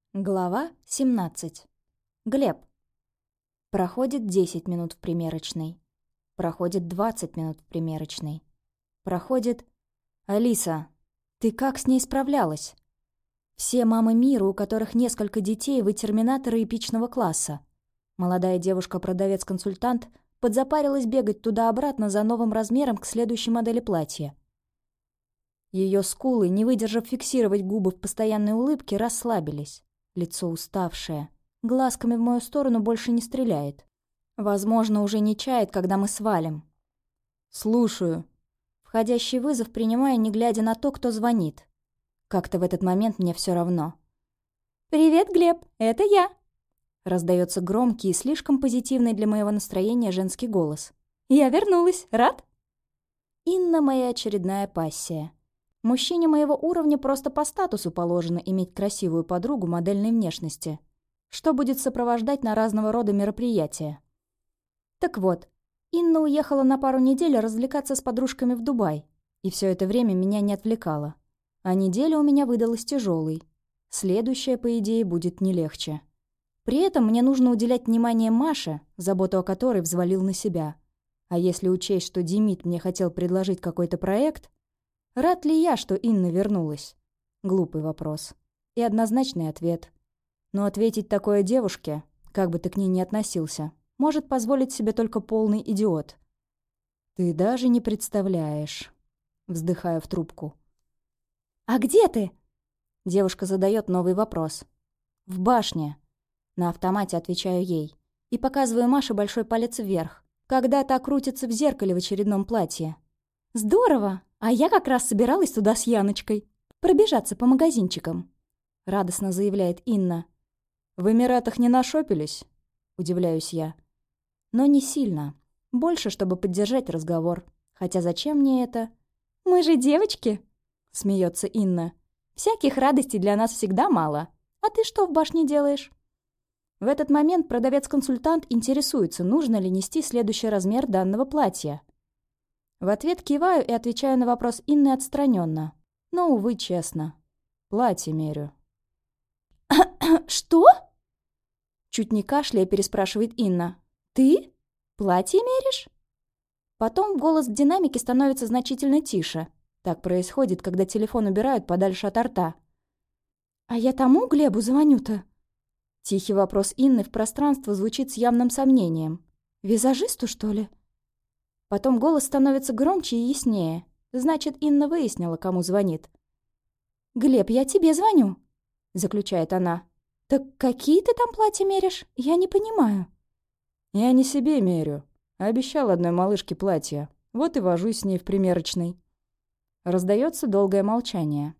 Глава 17. Глеб. Проходит 10 минут в примерочной. Проходит 20 минут в примерочной. Проходит... Алиса, ты как с ней справлялась? Все мамы мира, у которых несколько детей, вы терминаторы эпичного класса. Молодая девушка-продавец-консультант подзапарилась бегать туда-обратно за новым размером к следующей модели платья. Ее скулы, не выдержав фиксировать губы в постоянной улыбке, расслабились. Лицо уставшее. Глазками в мою сторону больше не стреляет. Возможно, уже не чает, когда мы свалим. «Слушаю». Входящий вызов принимаю, не глядя на то, кто звонит. Как-то в этот момент мне все равно. «Привет, Глеб, это я!» Раздается громкий и слишком позитивный для моего настроения женский голос. «Я вернулась. Рад?» Инна — моя очередная пассия. Мужчине моего уровня просто по статусу положено иметь красивую подругу модельной внешности, что будет сопровождать на разного рода мероприятия. Так вот, Инна уехала на пару недель развлекаться с подружками в Дубай, и все это время меня не отвлекала. А неделя у меня выдалась тяжелой. Следующая, по идее, будет не легче. При этом мне нужно уделять внимание Маше, заботу о которой взвалил на себя. А если учесть, что Демид мне хотел предложить какой-то проект... Рад ли я, что Инна вернулась? Глупый вопрос. И однозначный ответ. Но ответить такое девушке, как бы ты к ней ни относился, может позволить себе только полный идиот. «Ты даже не представляешь», — вздыхаю в трубку. «А где ты?» Девушка задает новый вопрос. «В башне». На автомате отвечаю ей. И показываю Маше большой палец вверх, когда та крутится в зеркале в очередном платье. «Здорово! А я как раз собиралась туда с Яночкой. Пробежаться по магазинчикам», — радостно заявляет Инна. «В Эмиратах не нашопились?» — удивляюсь я. Но не сильно. Больше, чтобы поддержать разговор. Хотя зачем мне это? «Мы же девочки!» — смеется Инна. «Всяких радостей для нас всегда мало. А ты что в башне делаешь?» В этот момент продавец-консультант интересуется, нужно ли нести следующий размер данного платья. В ответ киваю и отвечаю на вопрос Инны отстраненно. Но, увы, честно. Платье мерю. «Что?» Чуть не кашляя, переспрашивает Инна. «Ты? Платье меришь?» Потом голос в динамике становится значительно тише. Так происходит, когда телефон убирают подальше от рта. «А я тому Глебу звоню-то?» Тихий вопрос Инны в пространство звучит с явным сомнением. «Визажисту, что ли?» Потом голос становится громче и яснее. Значит, Инна выяснила, кому звонит. «Глеб, я тебе звоню», — заключает она. «Так какие ты там платья меришь? Я не понимаю». «Я не себе мерю. Обещал одной малышке платье. Вот и вожусь с ней в примерочной». Раздается долгое молчание.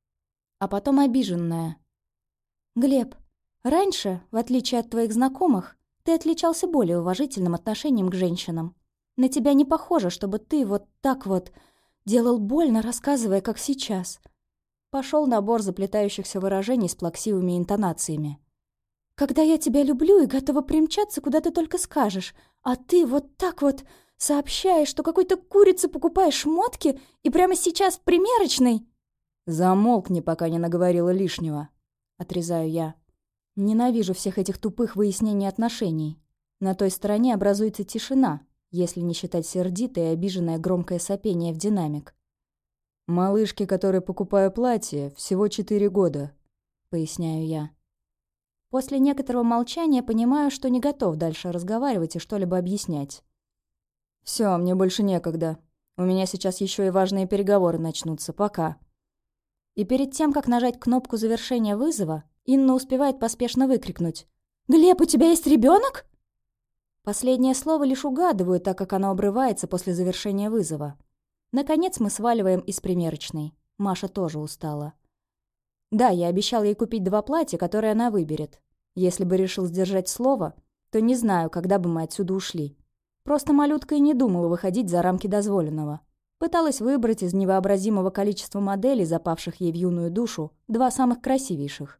А потом обиженная. «Глеб, раньше, в отличие от твоих знакомых, ты отличался более уважительным отношением к женщинам. На тебя не похоже, чтобы ты вот так вот делал больно, рассказывая, как сейчас». Пошел набор заплетающихся выражений с плаксивыми интонациями. «Когда я тебя люблю и готова примчаться, куда ты только скажешь, а ты вот так вот сообщаешь, что какой-то курице покупаешь шмотки и прямо сейчас в примерочной...» «Замолкни, пока не наговорила лишнего», — отрезаю я. Ненавижу всех этих тупых выяснений отношений. На той стороне образуется тишина, если не считать сердитое и обиженное громкое сопение в динамик. «Малышке, которой покупаю платье, всего 4 года», — поясняю я. После некоторого молчания понимаю, что не готов дальше разговаривать и что-либо объяснять. «Все, мне больше некогда. У меня сейчас еще и важные переговоры начнутся. Пока». И перед тем, как нажать кнопку завершения вызова, Инна успевает поспешно выкрикнуть: «Глеб, у тебя есть ребенок?» Последнее слово лишь угадываю, так как оно обрывается после завершения вызова. Наконец мы сваливаем из примерочной. Маша тоже устала. Да, я обещал ей купить 2 платья, которые она выберет. Если бы решил сдержать слово, то не знаю, когда бы мы отсюда ушли. Просто малютка и не думала выходить за рамки дозволенного. Пыталась выбрать из невообразимого количества моделей, запавших ей в юную душу, 2 самых красивейших.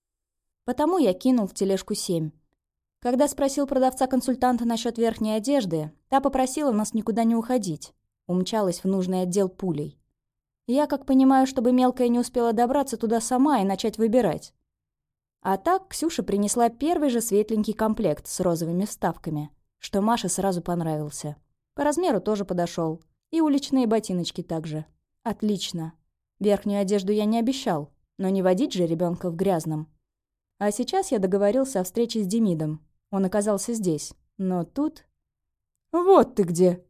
Потому я кинул в тележку 7. Когда спросил продавца-консультанта насчет верхней одежды, та попросила нас никуда не уходить. Умчалась в нужный отдел пулей. Я, как понимаю, чтобы мелкая не успела добраться туда сама и начать выбирать. А так Ксюша принесла первый же светленький комплект с розовыми вставками, что Маше сразу понравился. По размеру тоже подошел. И уличные ботиночки также. Отлично. Верхнюю одежду я не обещал, но не водить же ребенка в грязном. А сейчас я договорился о встрече с Демидом. Он оказался здесь. Но тут... «Вот ты где!»